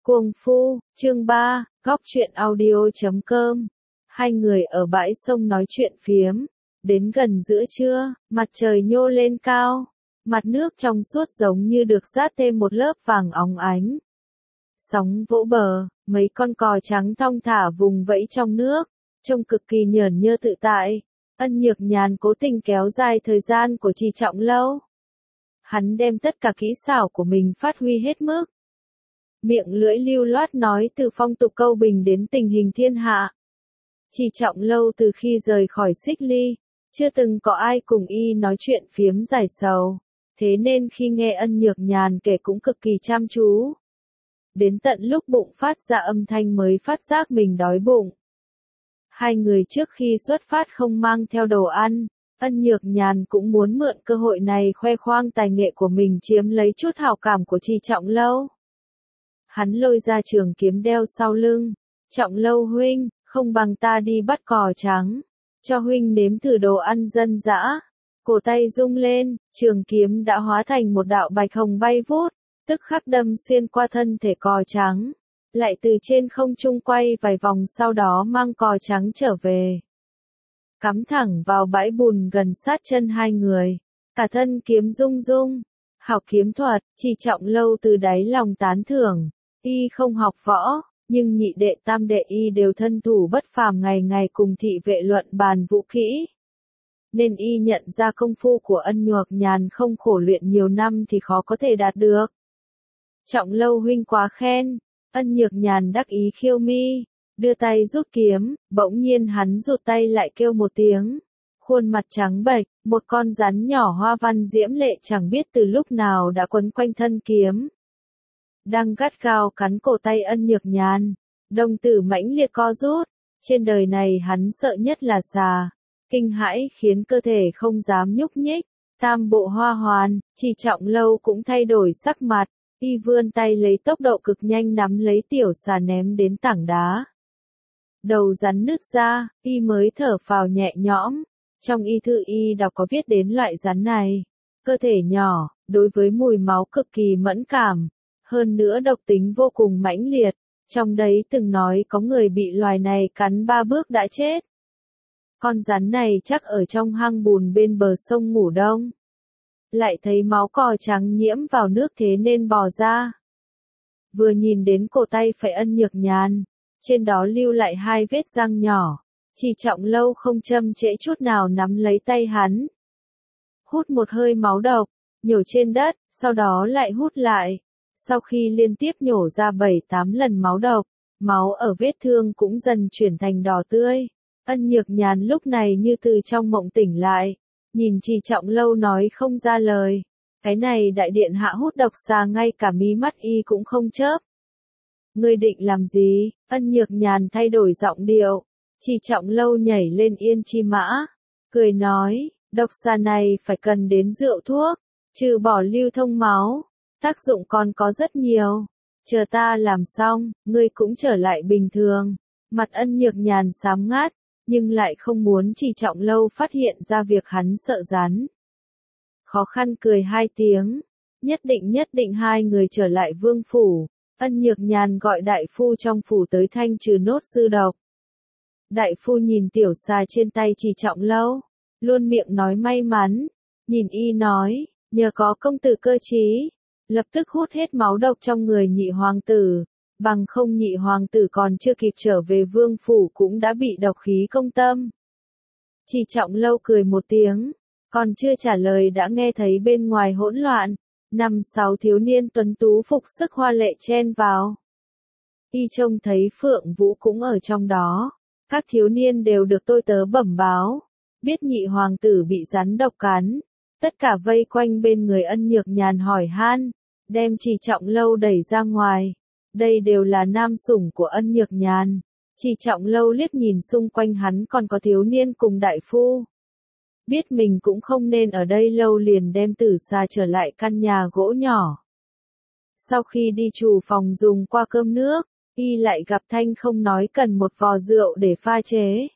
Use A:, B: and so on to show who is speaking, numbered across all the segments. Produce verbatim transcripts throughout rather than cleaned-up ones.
A: Cuồng phu, chương ba, góc truyện audio chấm com. Hai người ở bãi sông nói chuyện phiếm. Đến gần giữa trưa, mặt trời nhô lên cao. Mặt nước trong suốt giống như được dát thêm một lớp vàng óng ánh. Sóng vỗ bờ, mấy con cò trắng thong thả vùng vẫy trong nước, trông cực kỳ nhởn nhơ tự tại. Ân Nhược Nhàn cố tình kéo dài thời gian của Trì Trọng Lâu. Hắn đem tất cả kỹ xảo của mình phát huy hết mức. Miệng lưỡi lưu loát nói từ phong tục câu bình đến tình hình thiên hạ. Trì Trọng Lâu từ khi rời khỏi Xích Ly, chưa từng có ai cùng y nói chuyện phiếm giải sầu, thế nên khi nghe Ân Nhược Nhàn kể cũng cực kỳ chăm chú. Đến tận lúc bụng phát ra âm thanh mới phát giác mình đói bụng. Hai người trước khi xuất phát không mang theo đồ ăn, Ân Nhược Nhàn cũng muốn mượn cơ hội này khoe khoang tài nghệ của mình chiếm lấy chút hảo cảm của Trì Trọng Lâu. Hắn lôi ra trường kiếm đeo sau lưng. Trọng Lâu huynh, không bằng ta đi bắt cò trắng. Cho huynh nếm thử đồ ăn dân dã. Cổ tay rung lên, trường kiếm đã hóa thành một đạo bạch hồng bay vút, tức khắc đâm xuyên qua thân thể cò trắng. Lại từ trên không trung quay vài vòng sau đó mang cò trắng trở về. Cắm thẳng vào bãi bùn gần sát chân hai người. Cả thân kiếm rung rung. Học kiếm thuật, Trì Trọng Lâu từ đáy lòng tán thưởng. Y không học võ, nhưng nhị đệ tam đệ y đều thân thủ bất phàm, ngày ngày cùng thị vệ luận bàn vũ kỹ. Nên y nhận ra công phu của Ân Nhược Nhàn không khổ luyện nhiều năm thì khó có thể đạt được. Trọng Lâu huynh quá khen. Ân Nhược Nhàn đắc ý khiêu mi, đưa tay rút kiếm, bỗng nhiên hắn rụt tay lại kêu một tiếng. Khuôn mặt trắng bệch, một con rắn nhỏ hoa văn diễm lệ chẳng biết từ lúc nào đã quấn quanh thân kiếm. Đang gắt gao cắn cổ tay Ân Nhược Nhàn, đồng tử mãnh liệt co rút, trên đời này hắn sợ nhất là xà, kinh hãi khiến cơ thể không dám nhúc nhích. Tam bộ hoa hoàn, Trì Trọng Lâu cũng thay đổi sắc mặt, y vươn tay lấy tốc độ cực nhanh nắm lấy tiểu xà ném đến tảng đá. Đầu rắn nứt ra, y mới thở phào nhẹ nhõm. Trong y thư y đọc có viết đến loại rắn này, cơ thể nhỏ, đối với mùi máu cực kỳ mẫn cảm. Hơn nữa độc tính vô cùng mãnh liệt, trong đấy từng nói có người bị loài này cắn ba bước đã chết. Con rắn này chắc ở trong hang bùn bên bờ sông ngủ đông. Lại thấy máu cò trắng nhiễm vào nước thế nên bò ra. Vừa nhìn đến cổ tay phải Ân Nhược Nhàn, trên đó lưu lại hai vết răng nhỏ, Trì Trọng Lâu không chậm trễ chút nào nắm lấy tay hắn. Hút một hơi máu độc, nhổ trên đất, sau đó lại hút lại. Sau khi liên tiếp nhổ ra bảy tám lần máu độc, máu ở vết thương cũng dần chuyển thành đỏ tươi. Ân Nhược Nhàn lúc này như từ trong mộng tỉnh lại, nhìn Trì Trọng Lâu nói không ra lời. Cái này đại điện hạ hút độc xà ngay cả mí mắt y cũng không chớp. Ngươi định làm gì? Ân Nhược Nhàn thay đổi giọng điệu. Trì Trọng Lâu nhảy lên yên chi mã, cười nói, độc xà này phải cần đến rượu thuốc, trừ bỏ lưu thông máu. Tác dụng còn có rất nhiều. Chờ ta làm xong, ngươi cũng trở lại bình thường. Mặt Ân Nhược Nhàn xám ngát, nhưng lại không muốn Trì Trọng Lâu phát hiện ra việc hắn sợ rắn. Khó khăn cười hai tiếng. Nhất định nhất định hai người trở lại vương phủ. Ân Nhược Nhàn gọi đại phu trong phủ tới thanh trừ nốt dư độc. Đại phu nhìn tiểu xà trên tay Trì Trọng Lâu, luôn miệng nói may mắn. Nhìn y nói, nhờ có công tử cơ trí, lập tức hút hết máu độc trong người nhị hoàng tử, bằng không nhị hoàng tử còn chưa kịp trở về vương phủ cũng đã bị độc khí công tâm. Trì Trọng Lâu cười một tiếng, còn chưa trả lời đã nghe thấy bên ngoài hỗn loạn, năm sáu thiếu niên tuấn tú phục sức hoa lệ chen vào. Y trông thấy Phượng Vũ cũng ở trong đó, các thiếu niên đều được tôi tớ bẩm báo, biết nhị hoàng tử bị rắn độc cắn. Tất cả vây quanh bên người Ân Nhược Nhàn hỏi han, đem Trì Trọng Lâu đẩy ra ngoài. Đây đều là nam sủng của Ân Nhược Nhàn. Trì Trọng Lâu liếc nhìn xung quanh hắn còn có thiếu niên cùng đại phu. Biết mình cũng không nên ở đây lâu liền đem tử xà trở lại căn nhà gỗ nhỏ. Sau khi đi chủ phòng dùng qua cơm nước, y lại gặp Thanh không nói cần một vò rượu để pha chế.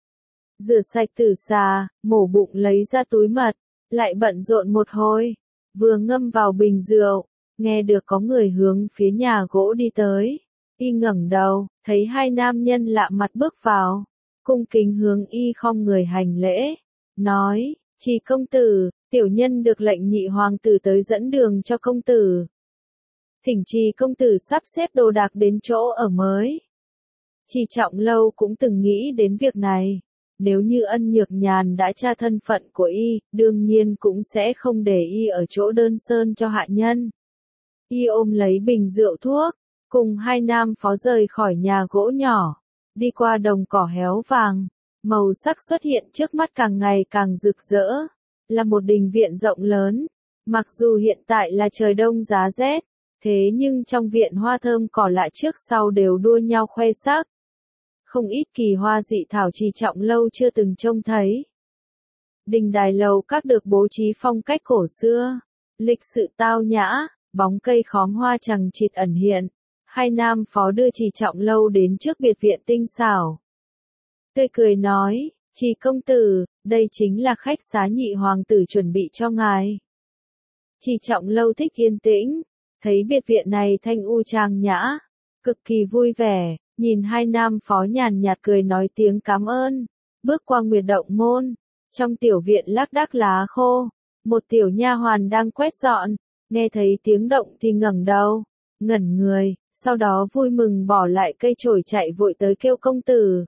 A: Rửa sạch tử xà, mổ bụng lấy ra túi mật. Lại bận rộn một hồi, vừa ngâm vào bình rượu, nghe được có người hướng phía nhà gỗ đi tới. Y ngẩng đầu, thấy hai nam nhân lạ mặt bước vào, cung kính hướng y khom người hành lễ, nói, Trì công tử, tiểu nhân được lệnh nhị hoàng tử tới dẫn đường cho công tử. Thỉnh Trì công tử sắp xếp đồ đạc đến chỗ ở mới. Trì Trọng Lâu cũng từng nghĩ đến việc này. Nếu như Ân Nhược Nhàn đã tra thân phận của y, đương nhiên cũng sẽ không để y ở chỗ đơn sơn cho hạ nhân. Y ôm lấy bình rượu thuốc, cùng hai nam phó rời khỏi nhà gỗ nhỏ, đi qua đồng cỏ héo vàng, màu sắc xuất hiện trước mắt càng ngày càng rực rỡ, là một đình viện rộng lớn. Mặc dù hiện tại là trời đông giá rét, thế nhưng trong viện hoa thơm cỏ lạ trước sau đều đua nhau khoe sắc. Không ít kỳ hoa dị thảo Trì Trọng Lâu chưa từng trông thấy. Đình đài lầu các được bố trí phong cách cổ xưa, lịch sự tao nhã, bóng cây khóm hoa chằng chịt ẩn hiện. Hai nam phó đưa Trì Trọng Lâu đến trước biệt viện tinh xảo. Tươi cười nói, Trì công tử, đây chính là khách xá nhị hoàng tử chuẩn bị cho ngài. Trì Trọng Lâu thích yên tĩnh, thấy biệt viện này thanh u trang nhã, cực kỳ vui vẻ, nhìn hai nam phó nhàn nhạt cười nói tiếng cảm ơn, bước qua nguyệt động môn, trong tiểu viện lác đác lá khô, một tiểu nha hoàn đang quét dọn, nghe thấy tiếng động thì ngẩng đầu, ngẩn người, sau đó vui mừng bỏ lại cây chổi chạy vội tới kêu công tử.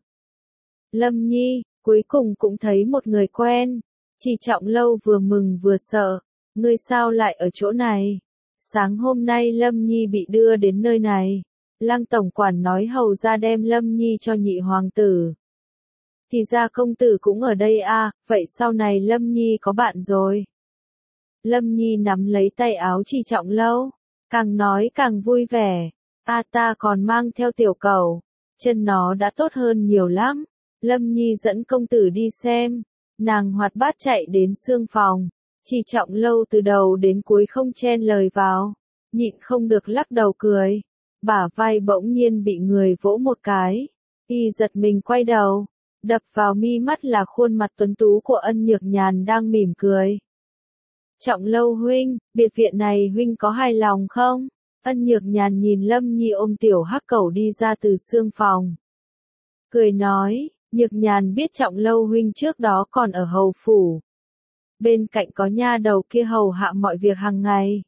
A: Lâm Nhi, cuối cùng cũng thấy một người quen. Trì Trọng Lâu vừa mừng vừa sợ, ngươi sao lại ở chỗ này? Sáng hôm nay Lâm Nhi bị đưa đến nơi này. Lăng tổng quản nói hầu ra đem Lâm Nhi cho nhị hoàng tử. Thì ra công tử cũng ở đây à, vậy sau này Lâm Nhi có bạn rồi. Lâm Nhi nắm lấy tay áo Trì Trọng Lâu, càng nói càng vui vẻ. A ta còn mang theo tiểu cẩu, chân nó đã tốt hơn nhiều lắm. Lâm Nhi dẫn công tử đi xem, nàng hoạt bát chạy đến xương phòng. Trì Trọng Lâu từ đầu đến cuối không chen lời vào, nhịn không được lắc đầu cười. Bả vai bỗng nhiên bị người vỗ một cái, y giật mình quay đầu, đập vào mi mắt là khuôn mặt tuấn tú của Ân Nhược Nhàn đang mỉm cười. Trọng Lâu huynh, biệt viện này huynh có hài lòng không? Ân Nhược Nhàn nhìn Lâm Nhi ôm tiểu hắc cẩu đi ra từ xương phòng. Cười nói, Nhược Nhàn biết Trọng Lâu huynh trước đó còn ở hầu phủ. Bên cạnh có nha đầu kia hầu hạ mọi việc hàng ngày.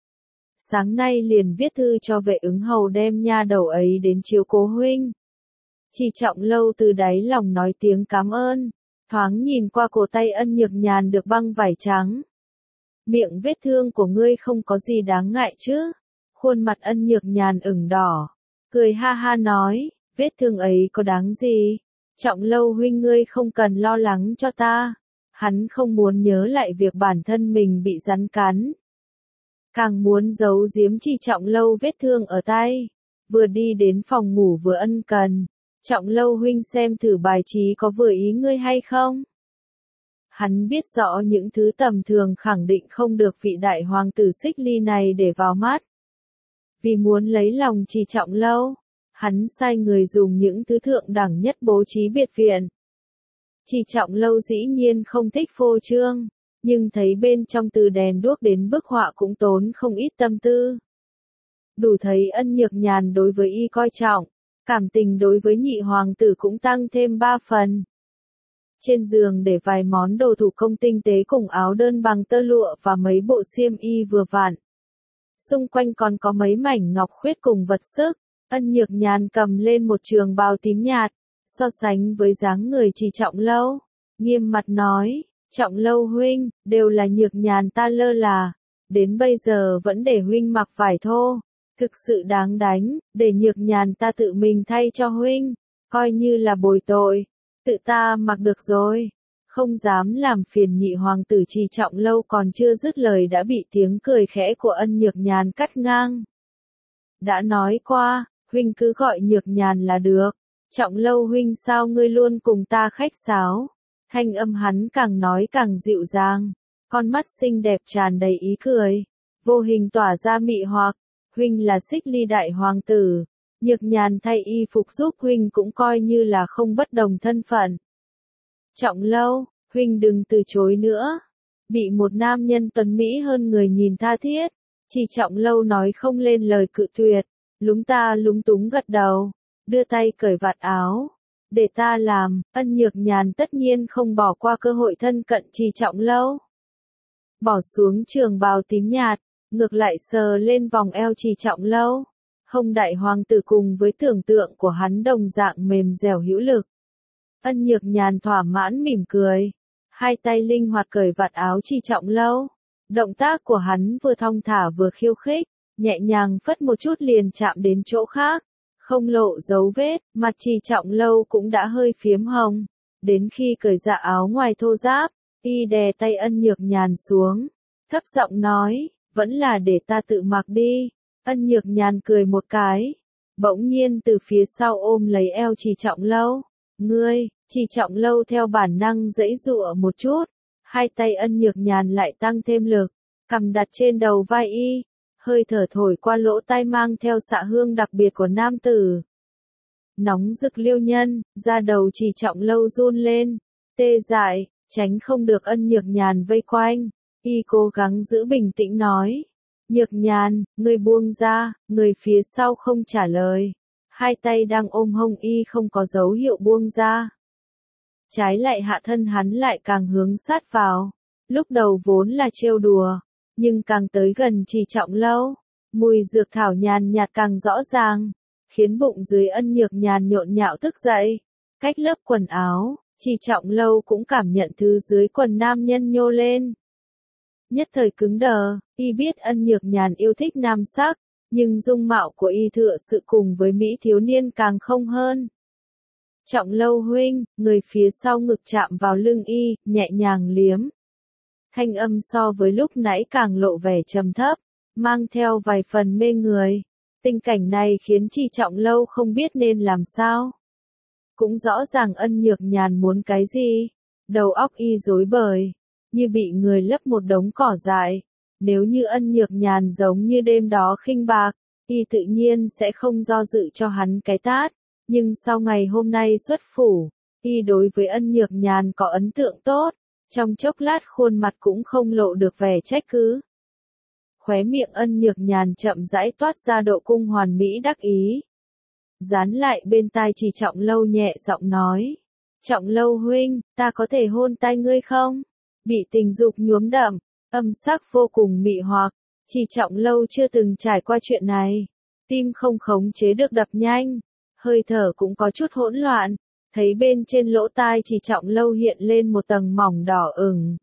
A: Sáng nay liền viết thư cho vệ ứng hầu đem nha đầu ấy đến chiếu cố huynh. Trì Trọng Lâu từ đáy lòng nói tiếng cảm ơn, thoáng nhìn qua cổ tay Ân Nhược Nhàn được băng vải trắng. Miệng vết thương của ngươi không có gì đáng ngại chứ? Khuôn mặt Ân Nhược Nhàn ửng đỏ, cười ha ha nói, vết thương ấy có đáng gì? Trọng Lâu huynh ngươi không cần lo lắng cho ta. Hắn không muốn nhớ lại việc bản thân mình bị rắn cắn. Càng muốn giấu giếm Trì Trọng Lâu vết thương ở tay. Vừa đi đến phòng ngủ vừa ân cần. Trọng Lâu huynh xem thử bài trí có vừa ý ngươi hay không? Hắn biết rõ những thứ tầm thường khẳng định không được vị đại hoàng tử Xích Ly này để vào mắt. Vì muốn lấy lòng Trì Trọng Lâu, hắn sai người dùng những thứ thượng đẳng nhất bố trí biệt viện. Trì Trọng Lâu dĩ nhiên không thích phô trương, nhưng thấy bên trong từ đèn đuốc đến bức họa cũng tốn không ít tâm tư. Đủ thấy Ân Nhược Nhàn đối với y coi trọng, cảm tình đối với nhị hoàng tử cũng tăng thêm ba phần. Trên giường để vài món đồ thủ công tinh tế cùng áo đơn bằng tơ lụa và mấy bộ xiêm y vừa vặn. Xung quanh còn có mấy mảnh ngọc khuyết cùng vật sức. Ân Nhược Nhàn cầm lên một trường bào tím nhạt, so sánh với dáng người Trì Trọng Lâu, nghiêm mặt nói, Trọng Lâu huynh, đều là Nhược Nhàn ta lơ là, đến bây giờ vẫn để huynh mặc vải thô, thực sự đáng đánh, để Nhược Nhàn ta tự mình thay cho huynh, coi như là bồi tội, tự ta mặc được rồi, không dám làm phiền nhị hoàng tử. Trì Trọng Lâu còn chưa dứt lời đã bị tiếng cười khẽ của Ân Nhược Nhàn cắt ngang. Đã nói qua, huynh cứ gọi Nhược Nhàn là được. Trọng Lâu huynh sao ngươi luôn cùng ta khách sáo? Thanh âm hắn càng nói càng dịu dàng, con mắt xinh đẹp tràn đầy ý cười, vô hình tỏa ra mị hoặc. Huynh là Xích Ly đại hoàng tử, Nhược Nhàn thay y phục giúp huynh cũng coi như là không bất đồng thân phận. Trọng Lâu, huynh đừng từ chối nữa. Bị một nam nhân tuấn mỹ hơn người nhìn tha thiết, Trì Trọng Lâu nói không lên lời cự tuyệt. Lúng ta lúng túng gật đầu, đưa tay cởi vạt áo. Để ta làm, Ân Nhược Nhàn tất nhiên không bỏ qua cơ hội thân cận Trì Trọng Lâu. Bỏ xuống trường bào tím nhạt, ngược lại sờ lên vòng eo Trì Trọng Lâu. Hông đại hoàng tử cùng với tưởng tượng của hắn đồng dạng mềm dẻo hữu lực. Ân Nhược Nhàn thỏa mãn mỉm cười, hai tay linh hoạt cởi vạt áo Trì Trọng Lâu. Động tác của hắn vừa thong thả vừa khiêu khích, nhẹ nhàng phất một chút liền chạm đến chỗ khác, không lộ dấu vết, mặt Trì Trọng Lâu cũng đã hơi phiếm hồng. Đến khi cởi dạ áo ngoài thô ráp, y đè tay Ân Nhược Nhàn xuống, thấp giọng nói, vẫn là để ta tự mặc đi. Ân Nhược Nhàn cười một cái, bỗng nhiên từ phía sau ôm lấy eo Trì Trọng Lâu. Ngươi, Trì Trọng Lâu theo bản năng giãy giụa một chút, hai tay Ân Nhược Nhàn lại tăng thêm lực, cằm đặt trên đầu vai y, hơi thở thổi qua lỗ tai mang theo xạ hương đặc biệt của nam tử. Nóng rực liêu nhân, da đầu Trì Trọng Lâu run lên, tê dại, tránh không được Ân Nhược Nhàn vây quanh, y cố gắng giữ bình tĩnh nói. Nhược Nhàn, ngươi buông ra, người phía sau không trả lời. Hai tay đang ôm hông y không có dấu hiệu buông ra. Trái lại hạ thân hắn lại càng hướng sát vào. Lúc đầu vốn là trêu đùa, nhưng càng tới gần Trì Trọng Lâu, mùi dược thảo nhàn nhạt càng rõ ràng, khiến bụng dưới Ân Nhược Nhàn nhộn nhạo thức dậy. Cách lớp quần áo, Trì Trọng Lâu cũng cảm nhận thứ dưới quần nam nhân nhô lên. Nhất thời cứng đờ, y biết Ân Nhược Nhàn yêu thích nam sắc, nhưng dung mạo của y tựa sự cùng với mỹ thiếu niên càng không hơn. Trọng Lâu huynh, người phía sau ngực chạm vào lưng y, nhẹ nhàng liếm. Thanh âm so với lúc nãy càng lộ vẻ trầm thấp, mang theo vài phần mê người. Tình cảnh này khiến Trì Trọng Lâu không biết nên làm sao. Cũng rõ ràng Ân Nhược Nhàn muốn cái gì, đầu óc y rối bời, như bị người lấp một đống cỏ dại. Nếu như Ân Nhược Nhàn giống như đêm đó khinh bạc, y tự nhiên sẽ không do dự cho hắn cái tát. Nhưng sau ngày hôm nay xuất phủ, y đối với Ân Nhược Nhàn có ấn tượng tốt, trong chốc lát khuôn mặt cũng không lộ được vẻ trách cứ. Khóe miệng Ân Nhược Nhàn chậm rãi toát ra độ cung hoàn mỹ đắc ý. Dán lại bên tai Trì Trọng Lâu nhẹ giọng nói. Trọng Lâu huynh, ta có thể hôn tai ngươi không? Bị tình dục nhuốm đậm, âm sắc vô cùng mị hoặc, Trì Trọng Lâu chưa từng trải qua chuyện này. Tim không khống chế được đập nhanh, hơi thở cũng có chút hỗn loạn, thấy bên trên lỗ tai Trì Trọng Lâu hiện lên một tầng mỏng đỏ ửng.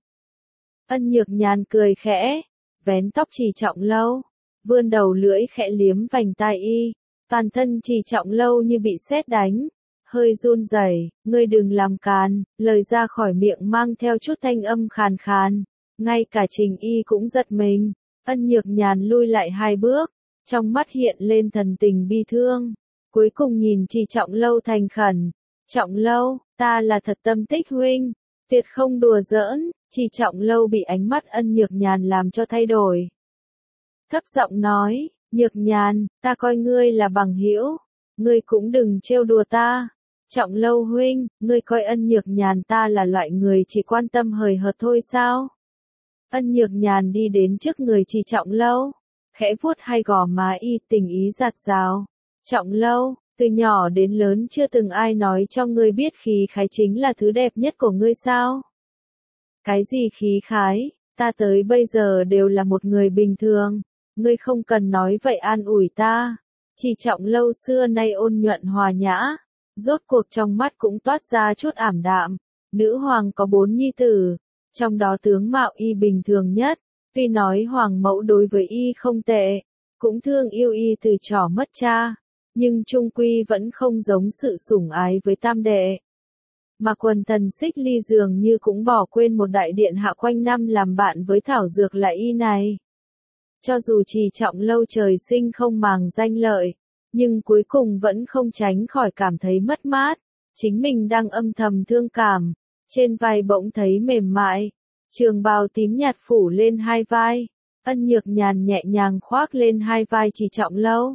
A: Ân Nhược Nhàn cười khẽ, vén tóc Trì Trọng Lâu, vươn đầu lưỡi khẽ liếm vành tai y, toàn thân Trì Trọng Lâu như bị sét đánh, hơi run rẩy. Ngươi đừng làm càn, lời ra khỏi miệng mang theo chút thanh âm khàn khàn, ngay cả Trình Y cũng giật mình. Ân Nhược Nhàn lui lại hai bước, trong mắt hiện lên thần tình bi thương, cuối cùng nhìn Trì Trọng Lâu thành khẩn. Trọng Lâu, ta là thật tâm thích huynh, tuyệt không đùa giỡn. Trì Trọng Lâu bị ánh mắt Ân Nhược Nhàn làm cho thay đổi. Thấp giọng nói, Nhược Nhàn, ta coi ngươi là bằng hữu, ngươi cũng đừng trêu đùa ta. Trọng Lâu huynh, ngươi coi Ân Nhược Nhàn ta là loại người chỉ quan tâm hời hợt thôi sao? Ân Nhược Nhàn đi đến trước người Trì Trọng Lâu, khẽ vuốt hai gò má y, tình ý dạt dào. Trọng Lâu, từ nhỏ đến lớn chưa từng ai nói cho ngươi biết khí khái chính là thứ đẹp nhất của ngươi sao? Cái gì khí khái, ta tới bây giờ đều là một người bình thường, ngươi không cần nói vậy an ủi ta. Trì Trọng Lâu xưa nay ôn nhuận hòa nhã, rốt cuộc trong mắt cũng toát ra chút ảm đạm. Nữ hoàng có bốn nhi tử, trong đó tướng mạo y bình thường nhất, tuy nói hoàng mẫu đối với y không tệ, cũng thương yêu y từ nhỏ mất cha, nhưng chung quy vẫn không giống sự sủng ái với tam đệ. Mà quần thần Xích Ly dường như cũng bỏ quên một đại điện hạ quanh năm làm bạn với thảo dược là y này. Cho dù Trì Trọng Lâu trời sinh không màng danh lợi, nhưng cuối cùng vẫn không tránh khỏi cảm thấy mất mát, chính mình đang âm thầm thương cảm, trên vai bỗng thấy mềm mại, trường bào tím nhạt phủ lên hai vai, Ân Nhược Nhàn nhẹ nhàng khoác lên hai vai Trì Trọng Lâu.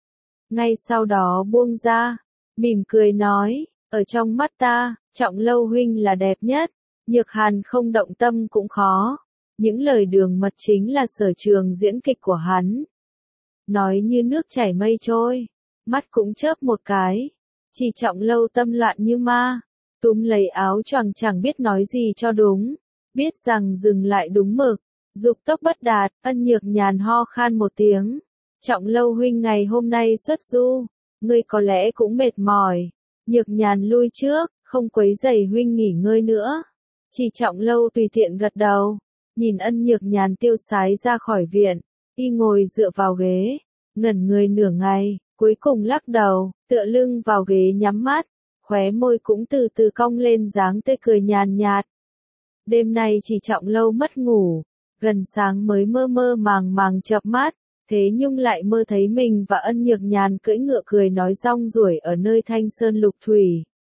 A: Ngay sau đó buông ra, mỉm cười nói, ở trong mắt ta, Trọng Lâu huynh là đẹp nhất, Nhược Hàn không động tâm cũng khó. Những lời đường mật chính là sở trường diễn kịch của hắn. nói như nước chảy mây trôi, mắt cũng chớp một cái. Chỉ Trọng Lâu tâm loạn như ma, túm lấy áo choàng chẳng biết nói gì cho đúng, biết rằng dừng lại đúng mực, dục tốc bất đạt. Ân Nhược Nhàn ho khan một tiếng, Trọng Lâu huynh ngày hôm nay xuất du, ngươi có lẽ cũng mệt mỏi. Nhược Nhàn lui trước, không quấy rầy huynh nghỉ ngơi nữa. Chỉ Trọng Lâu tùy tiện gật đầu, nhìn Ân Nhược Nhàn tiêu sái ra khỏi viện, y ngồi dựa vào ghế, ngẩn người nửa ngày, cuối cùng lắc đầu, tựa lưng vào ghế nhắm mắt, khóe môi cũng từ từ cong lên dáng tươi cười nhàn nhạt. Đêm nay Chỉ Trọng Lâu mất ngủ, gần sáng mới mơ mơ màng màng chợp mắt, thế nhưng lại mơ thấy mình và Ân Nhược Nhàn cưỡi ngựa cười nói rong ruổi ở nơi Thanh Sơn Lục Thủy.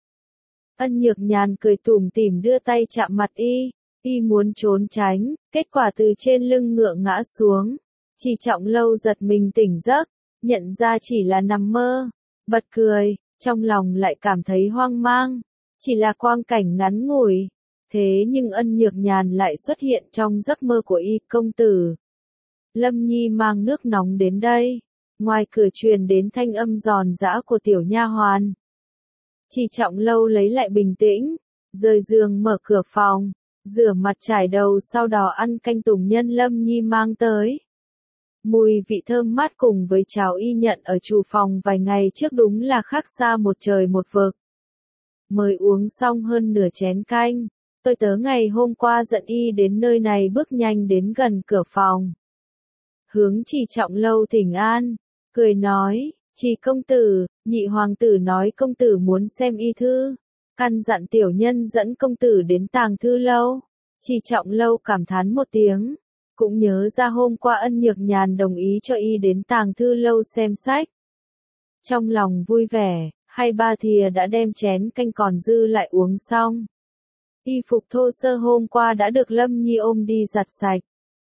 A: Ân Nhược Nhàn cười tủm tỉm đưa tay chạm mặt y, y muốn trốn tránh, kết quả từ trên lưng ngựa ngã xuống. Chỉ Trọng Lâu giật mình tỉnh giấc, nhận ra chỉ là nằm mơ, bật cười, trong lòng lại cảm thấy hoang mang, chỉ là quang cảnh ngắn ngủi. Thế nhưng Ân Nhược Nhàn lại xuất hiện trong giấc mơ của y. Công tử, Lâm Nhi mang nước nóng đến đây. Ngoài cửa truyền đến thanh âm giòn giã của tiểu nha hoàn. Chỉ Trọng Lâu lấy lại bình tĩnh, rời giường mở cửa phòng, rửa mặt trải đầu, sau đó ăn canh tùng nhân Lâm Nhi mang tới. Mùi vị thơm mát cùng với cháo y nhận ở chủ phòng vài ngày trước đúng là khác xa một trời một vực. Mới uống xong hơn nửa chén canh, tôi tớ ngày hôm qua dẫn y đến nơi này bước nhanh đến gần cửa phòng. Hướng Chỉ Trọng Lâu thỉnh an, cười nói, Chỉ công tử, nhị hoàng tử nói công tử muốn xem y thư, căn dặn tiểu nhân dẫn công tử đến tàng thư lâu. Chỉ Trọng Lâu cảm thán một tiếng, cũng nhớ ra hôm qua Ân Nhược Nhàn đồng ý cho y đến tàng thư lâu xem sách. Trong lòng vui vẻ, hai ba thìa đã đem chén canh còn dư lại uống xong. Y phục thô sơ hôm qua đã được Lâm Nhi ôm đi giặt sạch.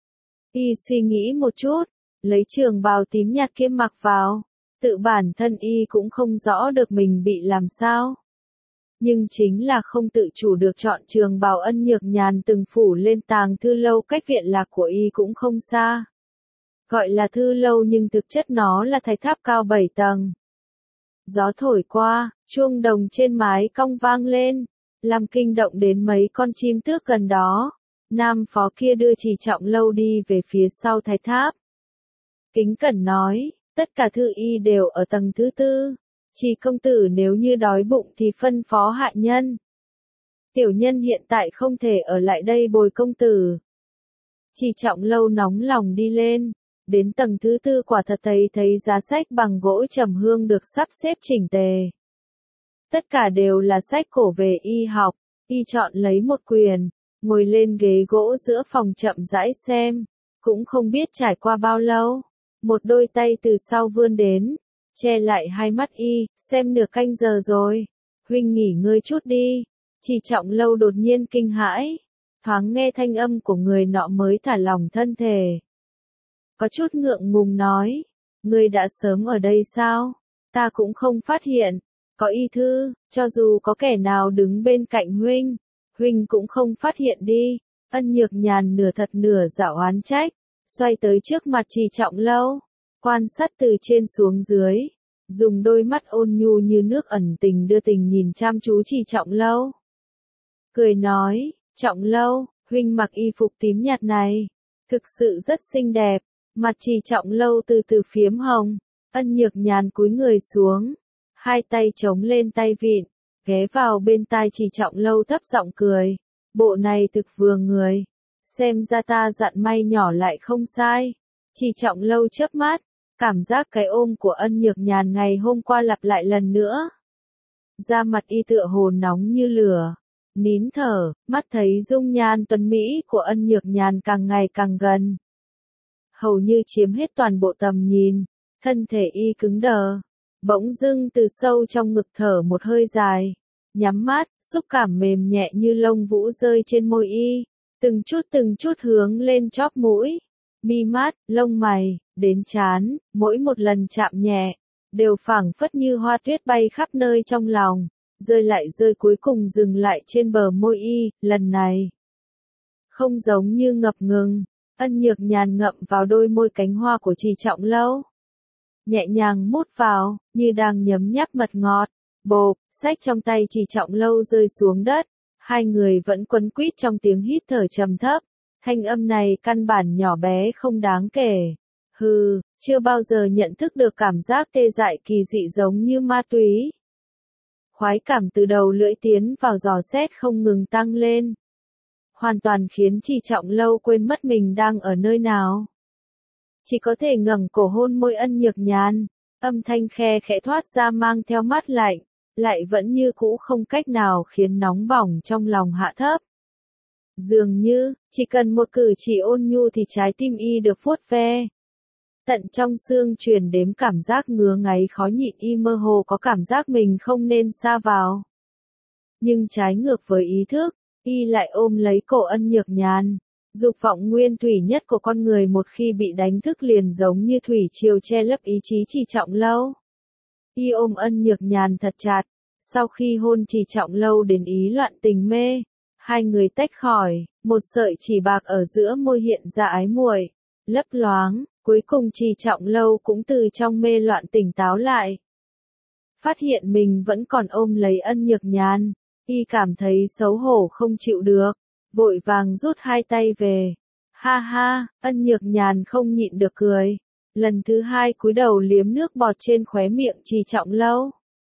A: Y suy nghĩ một chút, lấy trường bào tím nhạt kia mặc vào, tự bản thân y cũng không rõ được mình bị làm sao. Nhưng chính là không tự chủ được chọn trường bào. Ân Nhược Nhàn từng phủ lên tàng thư lâu cách viện lạc của y cũng không xa. Gọi là thư lâu nhưng thực chất nó là thạch tháp cao bảy tầng. Gió thổi qua, chuông đồng trên mái cong vang lên, làm kinh động đến mấy con chim tước gần đó. Nam phó kia đưa Chỉ Trọng Lâu đi về phía sau thạch tháp. Kính cẩn nói, tất cả thư y đều ở tầng thứ tư. Chỉ công tử nếu như đói bụng thì phân phó hạ nhân. Tiểu nhân hiện tại không thể ở lại đây bồi công tử. Chỉ Trọng Lâu nóng lòng đi lên, đến tầng thứ tư quả thật thấy thấy giá sách bằng gỗ trầm hương được sắp xếp chỉnh tề. Tất cả đều là sách cổ về y học, y chọn lấy một quyển, ngồi lên ghế gỗ giữa phòng chậm rãi xem, cũng không biết trải qua bao lâu, một đôi tay từ sau vươn đến, che lại hai mắt y, xem nửa canh giờ rồi, huynh nghỉ ngơi chút đi. Chỉ Trọng Lâu đột nhiên kinh hãi, thoáng nghe thanh âm của người nọ mới thả lòng thân thể. Có chút ngượng ngùng nói, ngươi đã sớm ở đây sao? Ta cũng không phát hiện, có y thư, cho dù có kẻ nào đứng bên cạnh huynh, huynh cũng không phát hiện đi. Ân Nhược Nhàn nửa thật nửa dạo oán trách, xoay tới trước mặt Chỉ Trọng Lâu, quan sát từ trên xuống dưới, dùng đôi mắt ôn nhu như nước ẩn tình đưa tình nhìn chăm chú Chỉ Trọng Lâu. Cười nói, Trọng Lâu, huynh mặc y phục tím nhạt này, thực sự rất xinh đẹp. Mặt Chỉ Trọng Lâu từ từ phiếm hồng, Ân Nhược Nhàn cúi người xuống, hai tay chống lên tay vịn, ghé vào bên tai Chỉ Trọng Lâu thấp giọng cười, bộ này thực vừa người, xem ra ta dặn may nhỏ lại không sai. Chỉ Trọng Lâu chớp mắt, cảm giác cái ôm của Ân Nhược Nhàn ngày hôm qua lặp lại lần nữa. Da mặt y tựa hồ nóng như lửa, nín thở, mắt thấy dung nhan tuấn mỹ của Ân Nhược Nhàn càng ngày càng gần, hầu như chiếm hết toàn bộ tầm nhìn, thân thể y cứng đờ, bỗng dưng từ sâu trong ngực thở một hơi dài, nhắm mắt, xúc cảm mềm nhẹ như lông vũ rơi trên môi y, từng chút từng chút hướng lên chóp mũi, mi mắt, lông mày, đến trán, mỗi một lần chạm nhẹ, đều phảng phất như hoa tuyết bay khắp nơi trong lòng, rơi lại rơi cuối cùng dừng lại trên bờ môi y. Lần này không giống như ngập ngừng, Ân Nhược Nhàn ngậm vào đôi môi cánh hoa của Chỉ Trọng Lâu. nhẹ nhàng mút vào, như đang nhấm nháp mật ngọt. Bộp, sách trong tay Trì Trọng Lâu rơi xuống đất, hai người vẫn quấn quýt trong tiếng hít thở trầm thấp. Thanh âm này căn bản nhỏ bé không đáng kể. Hừ, chưa bao giờ nhận thức được cảm giác tê dại kỳ dị giống như ma túy. Khoái cảm từ đầu lưỡi tiến vào giò xét không ngừng tăng lên. Hoàn toàn khiến Trì Trọng Lâu quên mất mình đang ở nơi nào. Chỉ có thể ngẩng cổ hôn môi Ân Nhược Nhàn, âm thanh khe khẽ thoát ra mang theo mát lạnh, lại vẫn như cũ không cách nào khiến nóng bỏng trong lòng hạ thấp. Dường như, chỉ cần một cử chỉ ôn nhu thì trái tim y được vuốt ve. Tận trong xương truyền đến cảm giác ngứa ngáy khó nhịn, y mơ hồ có cảm giác mình không nên sa vào. Nhưng trái ngược với ý thức, y lại ôm lấy cổ Ân Nhược Nhàn. Dục vọng nguyên thủy nhất của con người một khi bị đánh thức liền giống như thủy triều che lấp ý chí Trì Trọng Lâu. Y ôm Ân Nhược Nhàn thật chặt, sau khi hôn Trì Trọng Lâu đến ý loạn tình mê, hai người tách khỏi, một sợi chỉ bạc ở giữa môi hiện ra ái muội, lấp loáng, cuối cùng Trì Trọng Lâu cũng từ trong mê loạn tỉnh táo lại. Phát hiện mình vẫn còn ôm lấy Ân Nhược Nhàn, y cảm thấy xấu hổ không chịu được, vội vàng rút hai tay về. Ha ha, Ân Nhược Nhàn không nhịn được cười. Lần thứ hai cúi đầu liếm nước bọt trên khóe miệng Trì Trọng Lâu.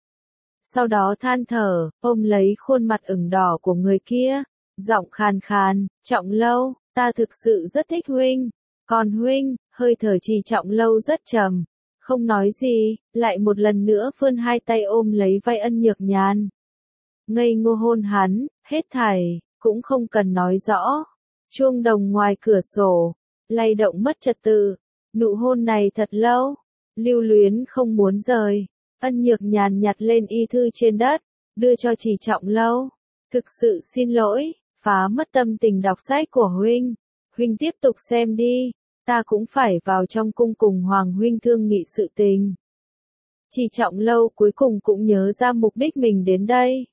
A: Sau đó than thở, ôm lấy khuôn mặt ửng đỏ của người kia, giọng khàn khàn, Trọng Lâu, ta thực sự rất thích huynh. Còn huynh, hơi thở Trì Trọng Lâu rất trầm, không nói gì, lại một lần nữa vươn hai tay ôm lấy vai Ân Nhược Nhàn. Ngây ngô hôn hắn, hết thảy, cũng không cần nói rõ. Chuông đồng ngoài cửa sổ, lay động mất trật tự. Nụ hôn này thật lâu, lưu luyến không muốn rời. Ân Nhược Nhàn nhặt lên y thư trên đất, đưa cho Trì Trọng Lâu. Thực sự xin lỗi, phá mất tâm tình đọc sách của huynh. Huynh tiếp tục xem đi, ta cũng phải vào trong cung cùng Hoàng huynh thương nghị sự tình. Trì Trọng Lâu cuối cùng cũng nhớ ra mục đích mình đến đây.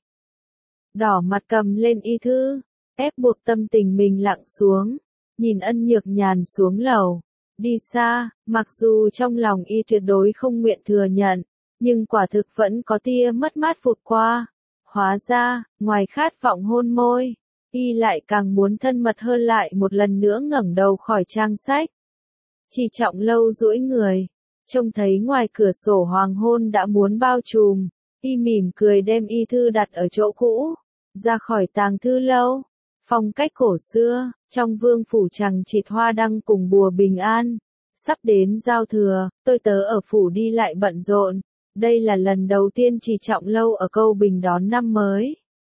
A: Đỏ mặt cầm lên y thư, ép buộc tâm tình mình lặng xuống, nhìn Ân Nhược Nhàn xuống lầu, đi xa, mặc dù trong lòng y tuyệt đối không nguyện thừa nhận, nhưng quả thực vẫn có tia mất mát vụt qua. Hóa ra, ngoài khát vọng hôn môi, y lại càng muốn thân mật hơn, lại một lần nữa ngẩng đầu khỏi trang sách. Trì Trọng Lâu duỗi người, trông thấy ngoài cửa sổ hoàng hôn đã muốn bao trùm, y mỉm cười đem y thư đặt ở chỗ cũ, ra khỏi tàng thư lâu. Phong cách cổ xưa, trong vương phủ chằng chịt hoa đăng cùng bùa bình an. Sắp đến giao thừa, tôi tớ ở phủ đi lại bận rộn. Đây là lần đầu tiên Trì Trọng Lâu ở Câu Bình đón năm mới.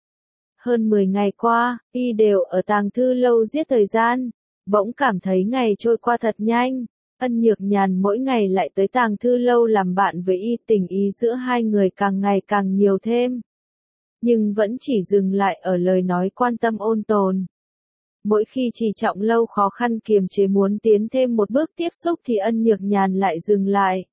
A: Hơn mười ngày qua, y đều ở tàng thư lâu giết thời gian. Bỗng cảm thấy ngày trôi qua thật nhanh. Ân Nhược Nhàn mỗi ngày lại tới tàng thư lâu làm bạn với y, tình ý giữa hai người càng ngày càng nhiều thêm. Nhưng vẫn chỉ dừng lại ở lời nói quan tâm ôn tồn. Mỗi khi Trì Trọng Lâu khó khăn kiềm chế muốn tiến thêm một bước tiếp xúc thì Ân Nhược Nhàn lại dừng lại.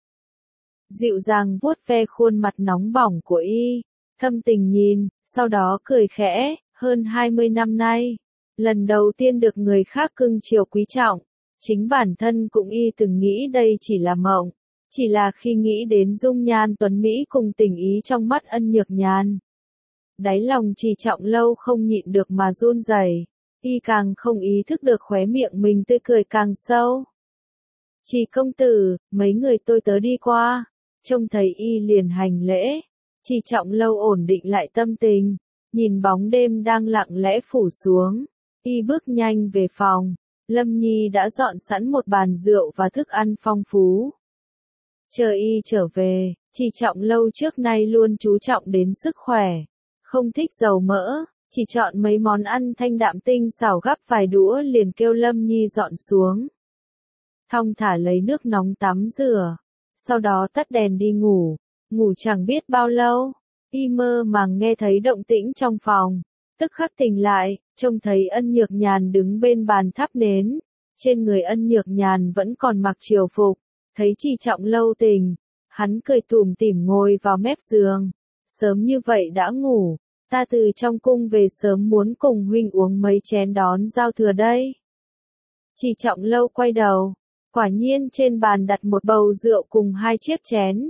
A: Dịu dàng vuốt ve khuôn mặt nóng bỏng của y, thâm tình nhìn, sau đó cười khẽ. Hơn hai mươi năm nay, lần đầu tiên được người khác cưng chiều quý trọng, chính bản thân cũng y từng nghĩ đây chỉ là mộng, chỉ là khi nghĩ đến dung nhan tuấn mỹ cùng tình ý trong mắt Ân Nhược Nhàn, đáy lòng Trì Trọng Lâu không nhịn được mà run rẩy, y càng không ý thức được khóe miệng mình tươi cười càng sâu. Trì công tử, mấy người tôi tớ đi qua, trông thấy y liền hành lễ. Trì Trọng Lâu ổn định lại tâm tình, nhìn bóng đêm đang lặng lẽ phủ xuống, y bước nhanh về phòng. Lâm Nhi đã dọn sẵn một bàn rượu và thức ăn phong phú. Chờ y trở về, Trì Trọng Lâu trước nay luôn chú trọng đến sức khỏe, không thích dầu mỡ, chỉ chọn mấy món ăn thanh đạm tinh xảo, gắp vài đũa liền kêu Lâm Nhi dọn xuống. Thong thả lấy nước nóng tắm rửa, sau đó tắt đèn đi ngủ. Ngủ chẳng biết bao lâu, y mơ màng nghe thấy động tĩnh trong phòng, tức khắc tỉnh lại, trông thấy Ân Nhược Nhàn đứng bên bàn thắp nến, trên người Ân Nhược Nhàn vẫn còn mặc triều phục, thấy Trì Trọng Lâu tỉnh, hắn cười tủm tỉm ngồi vào mép giường, sớm như vậy đã ngủ, ta từ trong cung về sớm muốn cùng huynh uống mấy chén đón giao thừa đây. Trì Trọng Lâu quay đầu, Quả nhiên trên bàn đặt một bầu rượu cùng hai chiếc chén.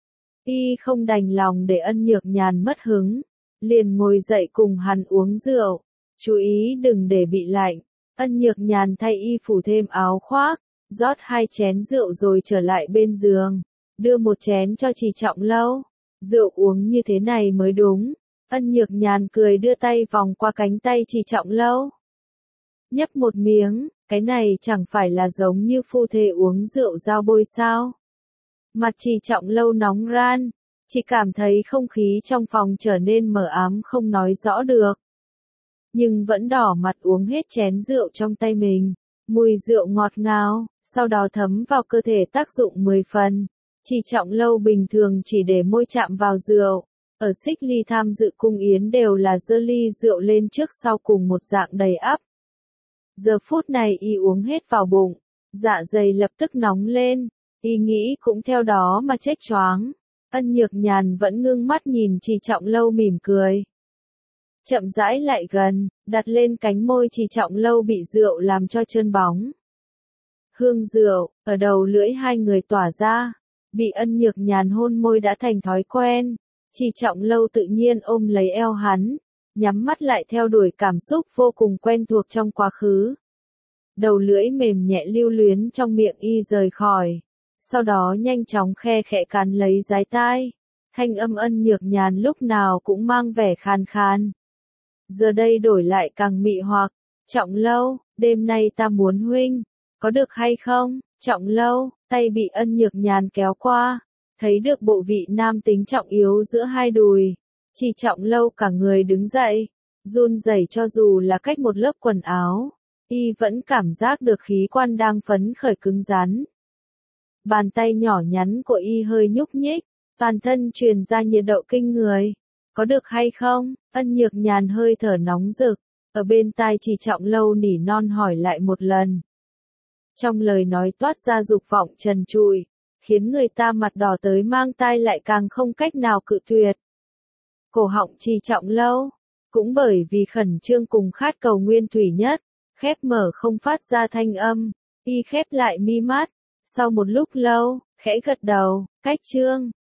A: Y không đành lòng để Ân Nhược Nhàn mất hứng, liền ngồi dậy cùng hắn uống rượu, chú ý đừng để bị lạnh. Ân Nhược Nhàn thay y phủ thêm áo khoác, rót hai chén rượu rồi trở lại bên giường, đưa một chén cho Trì Trọng Lâu. Rượu uống như thế này mới đúng. Ân Nhược Nhàn cười đưa tay vòng qua cánh tay Trì Trọng Lâu. Nhấp một miếng, cái này chẳng phải là giống như phu thê uống rượu giao bôi sao? Mặt Trì Trọng Lâu nóng ran, chỉ cảm thấy không khí trong phòng trở nên mờ ám không nói rõ được. Nhưng vẫn đỏ mặt uống hết chén rượu trong tay mình, mùi rượu ngọt ngào, sau đó thấm vào cơ thể tác dụng mười phần. Trì Trọng Lâu bình thường chỉ để môi chạm vào rượu, ở Xích Ly tham dự cung yến đều là giơ ly rượu lên trước sau cùng một dạng đầy ắp. Giờ phút này y uống hết vào bụng, dạ dày lập tức nóng lên, y nghĩ cũng theo đó mà chết choáng. Ân Nhược Nhàn vẫn ngưng mắt nhìn Trì Trọng Lâu mỉm cười. Chậm rãi lại gần, đặt lên cánh môi Trì Trọng Lâu bị rượu làm cho trơn bóng. Hương rượu, ở đầu lưỡi hai người tỏa ra, bị Ân Nhược Nhàn hôn môi đã thành thói quen. Trì Trọng Lâu tự nhiên ôm lấy eo hắn, nhắm mắt lại theo đuổi cảm xúc vô cùng quen thuộc trong quá khứ. Đầu lưỡi mềm nhẹ lưu luyến trong miệng y rời khỏi, sau đó nhanh chóng khe khẽ cắn lấy dái tai. Thanh âm Ân Nhược Nhàn lúc nào cũng mang vẻ khàn khàn. Giờ đây đổi lại càng mị hoặc. Trọng Lâu, đêm nay ta muốn huynh, có được hay không? Trọng Lâu, tay bị Ân Nhược Nhàn kéo qua, thấy được bộ vị nam tính trọng yếu giữa hai đùi. Trì Trọng Lâu cả người đứng dậy, run rẩy cho dù là cách một lớp quần áo, y vẫn cảm giác được khí quan đang phấn khởi cứng rắn. Bàn tay nhỏ nhắn của y hơi nhúc nhích, toàn thân truyền ra nhiệt độ kinh người. Có được hay không? Ân Nhược Nhàn hơi thở nóng rực, ở bên tai Trì Trọng Lâu nỉ non hỏi lại một lần. Trong lời nói toát ra dục vọng trần trụi, khiến người ta mặt đỏ tới mang tai lại càng không cách nào cự tuyệt. Cổ họng Trì Trọng Lâu, cũng bởi vì khẩn trương cùng khát cầu nguyên thủy nhất, khép mở không phát ra thanh âm, y khép lại mi mắt, sau một lúc lâu, khẽ gật đầu, cách trương.